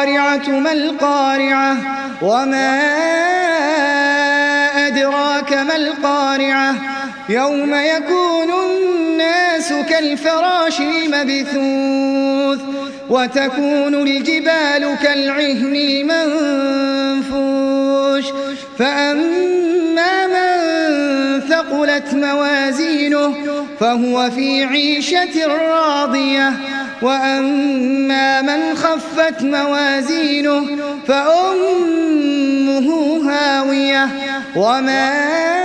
القارعة ما القارعة وما أدراك ما القارعة يوم يكون الناس كالفراش المبثوث وتكون الجبال كالعهن المنفوش فأما من ثقلت موازينه فهو في عيشة راضية وأما من خفت موازينه فأمه هاوية وما